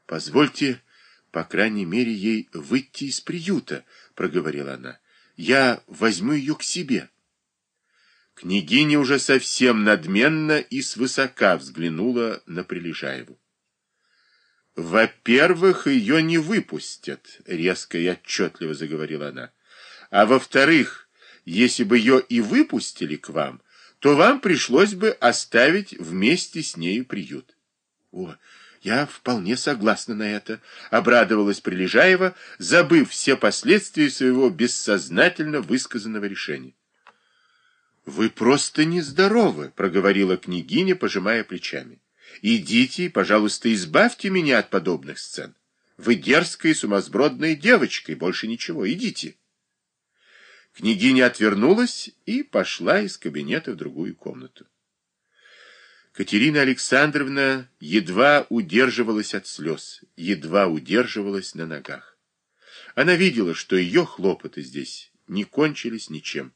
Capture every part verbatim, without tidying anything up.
Позвольте, по крайней мере, ей выйти из приюта, проговорила она. Я возьму ее к себе. Княгиня уже совсем надменно и свысока взглянула на Прилежаеву. «Во-первых, ее не выпустят», — резко и отчетливо заговорила она. «А во-вторых, если бы ее и выпустили к вам, то вам пришлось бы оставить вместе с нею приют». «О, я вполне согласна на это», — обрадовалась Прилежаева, забыв все последствия своего бессознательно высказанного решения. «Вы просто нездоровы», — проговорила княгиня, пожимая плечами. «Идите и, пожалуйста, избавьте меня от подобных сцен. Вы дерзкая и сумасбродная девочка, и больше ничего. Идите». Княгиня отвернулась и пошла из кабинета в другую комнату. Катерина Александровна едва удерживалась от слез, едва удерживалась на ногах. Она видела, что ее хлопоты здесь не кончились ничем.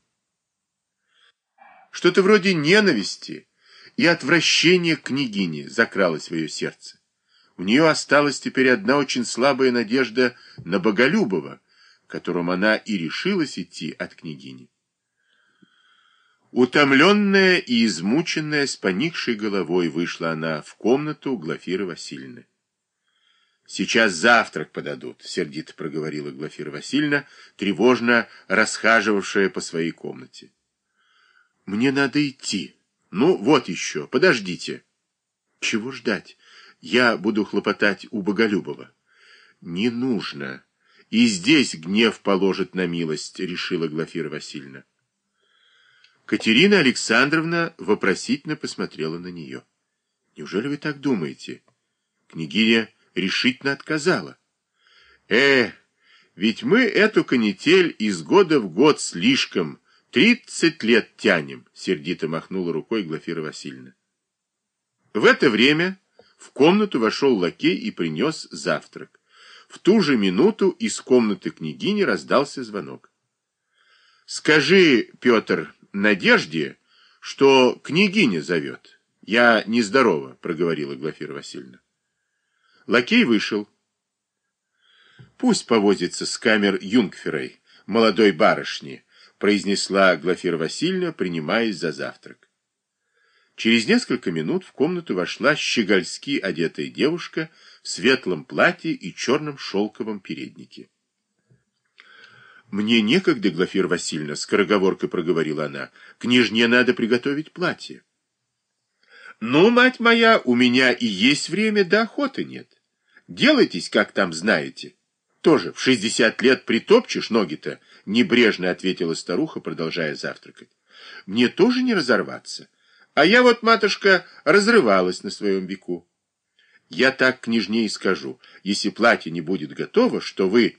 Что-то вроде ненависти и отвращения к княгине закралось в ее сердце. У нее осталась теперь одна очень слабая надежда на Боголюбова, к которому она и решилась идти от княгини. Утомленная и измученная, с поникшей головой, вышла она в комнату Глафиры Васильевны. «Сейчас завтрак подадут», — сердито проговорила Глафира Васильевна, тревожно расхаживавшая по своей комнате. «Мне надо идти. Ну, вот еще, подождите». «Чего ждать? Я буду хлопотать у Боголюбова». «Не нужно. И здесь гнев положит на милость», — решила Глафира Васильевна. Катерина Александровна вопросительно посмотрела на нее. «Неужели вы так думаете?» Княгиня решительно отказала. «Э, ведь мы эту канитель из года в год слишком, тридцать лет тянем», — сердито махнула рукой Глафира Васильевна. В это время в комнату вошел лакей и принес завтрак. В ту же минуту из комнаты княгини раздался звонок. «Скажи, Петр, Надежде, что княгиня зовет. Я нездорова», — проговорила Глафира Васильевна. Лакей вышел. «Пусть повозится с камер Юнгферой, молодой барышни», — произнесла Глафира Васильевна, принимаясь за завтрак. Через несколько минут в комнату вошла щегольски одетая девушка в светлом платье и черном шелковом переднике. «Мне некогда, Глафира Васильевна», — скороговоркой проговорила она. «Княжне надо приготовить платье». «Ну, мать моя, у меня и есть время, да охоты нет. Делайтесь, как там знаете. Тоже в шестьдесят лет притопчешь ноги-то», — небрежно ответила старуха, продолжая завтракать. «Мне тоже не разорваться. А я вот, матушка, разрывалась на своем веку. Я так княжне и скажу, если платье не будет готово, что вы...»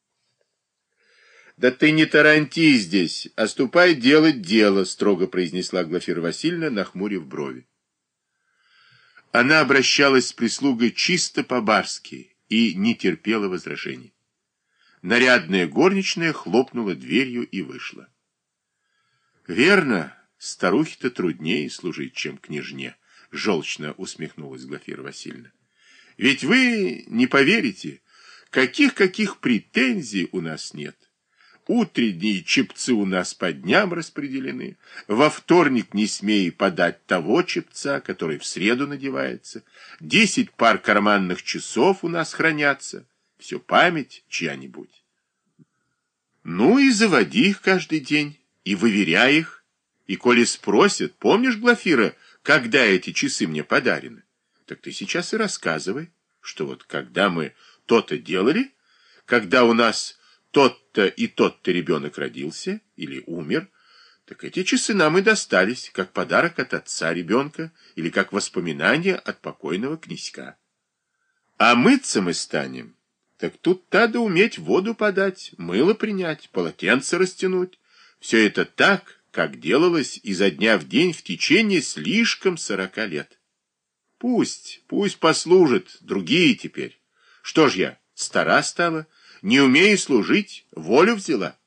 «Да ты не таранти здесь, а ступай делать дело», — строго произнесла Глафира Васильевна, нахмурив брови. Она обращалась с прислугой чисто по-барски и не терпела возражений. Нарядная горничная хлопнула дверью и вышла. «Верно, старухе-то труднее служить, чем княжне», — желчно усмехнулась Глафира Васильевна. «Ведь вы не поверите, каких-каких претензий у нас нет. Утренние чепцы у нас по дням распределены. Во вторник не смей подать того чепца, который в среду надевается. Десять пар карманных часов у нас хранятся. Все память чья-нибудь. Ну и заводи их каждый день, и выверяй их. И коли спросят, помнишь, Глафира, когда эти часы мне подарены? Так ты сейчас и рассказывай, что вот когда мы то-то делали, когда у нас... тот-то и тот-то ребенок родился или умер, так эти часы нам и достались, как подарок от отца ребенка или как воспоминание от покойного князька. А мыться мы станем, так тут надо уметь воду подать, мыло принять, полотенце растянуть. Все это так, как делалось изо дня в день в течение слишком сорока лет. Пусть, пусть послужат, другие теперь. Что ж я, стара стала? Не умею служить, волю взяла.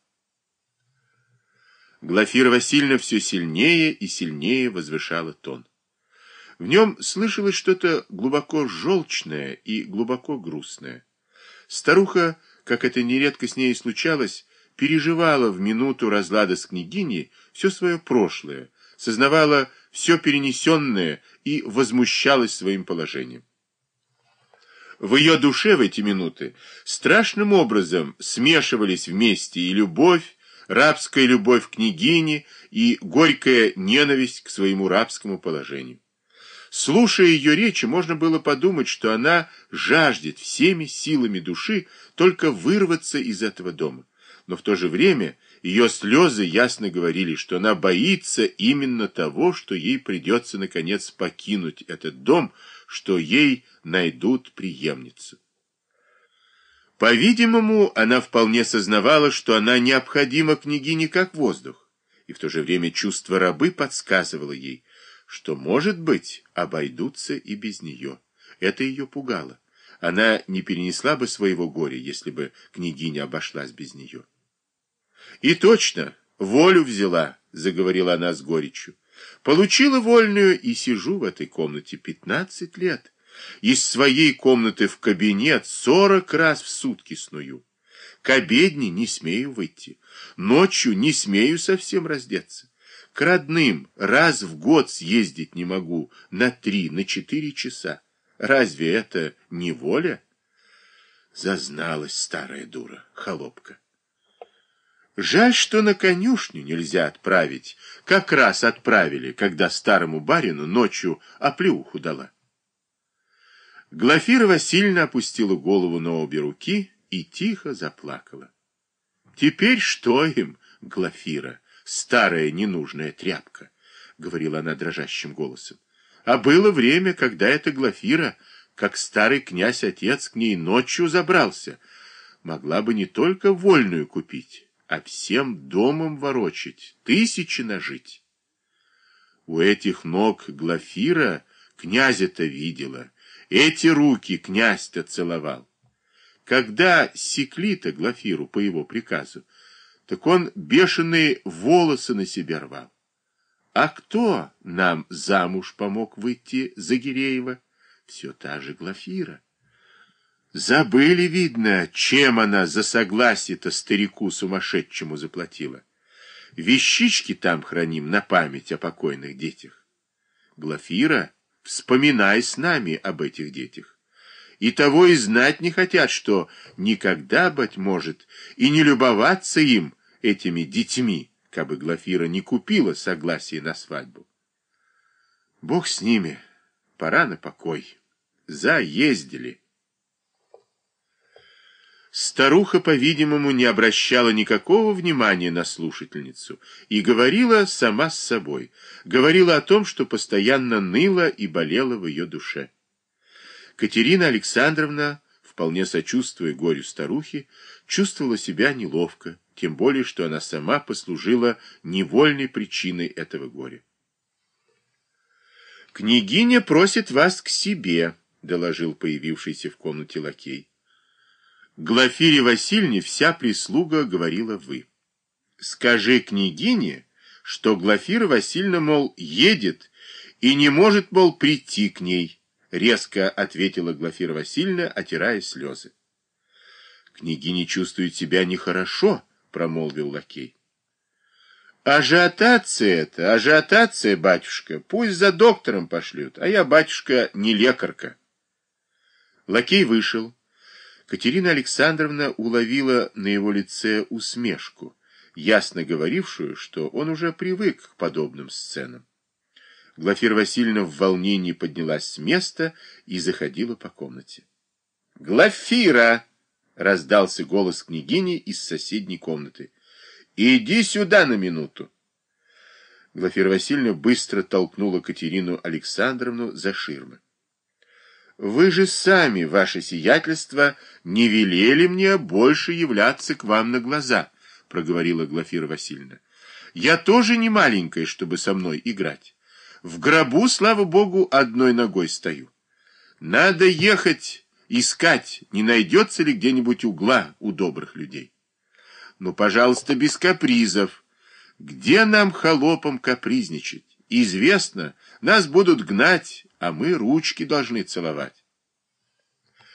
Глафира Васильевна все сильнее и сильнее возвышала тон. В нем слышалось что-то глубоко желчное и глубоко грустное. Старуха, как это нередко с ней случалось, переживала в минуту разлада с княгиней все свое прошлое, сознавала все перенесенное и возмущалась своим положением. В ее душе в эти минуты страшным образом смешивались вместе и любовь, рабская любовь к княгине и горькая ненависть к своему рабскому положению. Слушая ее речи, можно было подумать, что она жаждет всеми силами души только вырваться из этого дома. Но в то же время ее слезы ясно говорили, что она боится именно того, что ей придется наконец покинуть этот дом, что ей найдут преемницу. По-видимому, она вполне сознавала, что она необходима княгине как воздух, и в то же время чувство рабы подсказывало ей, что, может быть, обойдутся и без нее. Это ее пугало. Она не перенесла бы своего горя, если бы княгиня обошлась без нее. И точно, волю взяла, заговорила она с горечью. Получила вольную и сижу в этой комнате пятнадцать лет. Из своей комнаты в кабинет сорок раз в сутки сную. К обедне не смею выйти. Ночью не смею совсем раздеться. К родным раз в год съездить не могу на три, на четыре часа. Разве это не воля? Зазналась старая дура, холопка. Жаль, что на конюшню нельзя отправить. Как раз отправили, когда старому барину ночью оплеуху дала. Глафира Васильевна опустила голову на обе руки и тихо заплакала. Теперь что им, Глафира? Старая ненужная тряпка, — говорила она дрожащим голосом. А было время, когда эта Глафира, как старый князь-отец, к ней ночью забрался, могла бы не только вольную купить, а всем домом ворочать, тысячи нажить. У этих ног Глафира князя-то видела, эти руки князь-то целовал. Когда секли-то Глафиру по его приказу, так он бешеные волосы на себя рвал. А кто нам замуж помог выйти за Гиреева? Все та же Глафира. Забыли, видно, чем она за согласие-то старику сумасшедшему заплатила. Вещички там храним на память о покойных детях. Глафира, вспоминай с нами об этих детях. И того и знать не хотят, что никогда, быть может, и не любоваться им, этими детьми, кабы Глафира не купила согласие на свадьбу. Бог с ними, пора на покой. Заездили. Старуха, по-видимому, не обращала никакого внимания на слушательницу и говорила сама с собой, говорила о том, что постоянно ныла и болела в ее душе. Катерина Александровна, вполне сочувствуя горю старухи, чувствовала себя неловко, тем более, что она сама послужила невольной причиной этого горя. «Княгиня просит вас к себе», — доложил появившийся в комнате лакей. Глафире Васильевне вся прислуга говорила «вы». «Скажи княгине, что Глафира Васильевна, мол, едет и не может, мол, прийти к ней», — резко ответила Глафира Васильевна, отирая слезы. «Княгиня чувствует себя нехорошо», — промолвил лакей. «Ажиотация это, ажиотация, батюшка, пусть за доктором пошлют, а я, батюшка, не лекарка». Лакей вышел. Катерина Александровна уловила на его лице усмешку, ясно говорившую, что он уже привык к подобным сценам. Глафира Васильевна в волнении поднялась с места и заходила по комнате. «Глафира!» — раздался голос княгини из соседней комнаты. «Иди сюда на минуту!» Глафира Васильевна быстро толкнула Катерину Александровну за ширмы. «Вы же сами, ваше сиятельство, не велели мне больше являться к вам на глаза», — проговорила Глафира Васильевна. «Я тоже не маленькая, чтобы со мной играть. В гробу, слава богу, одной ногой стою. Надо ехать, искать, не найдется ли где-нибудь угла у добрых людей. Ну, пожалуйста, без капризов. Где нам, холопам, капризничать? Известно, нас будут гнать, а мы ручки должны целовать.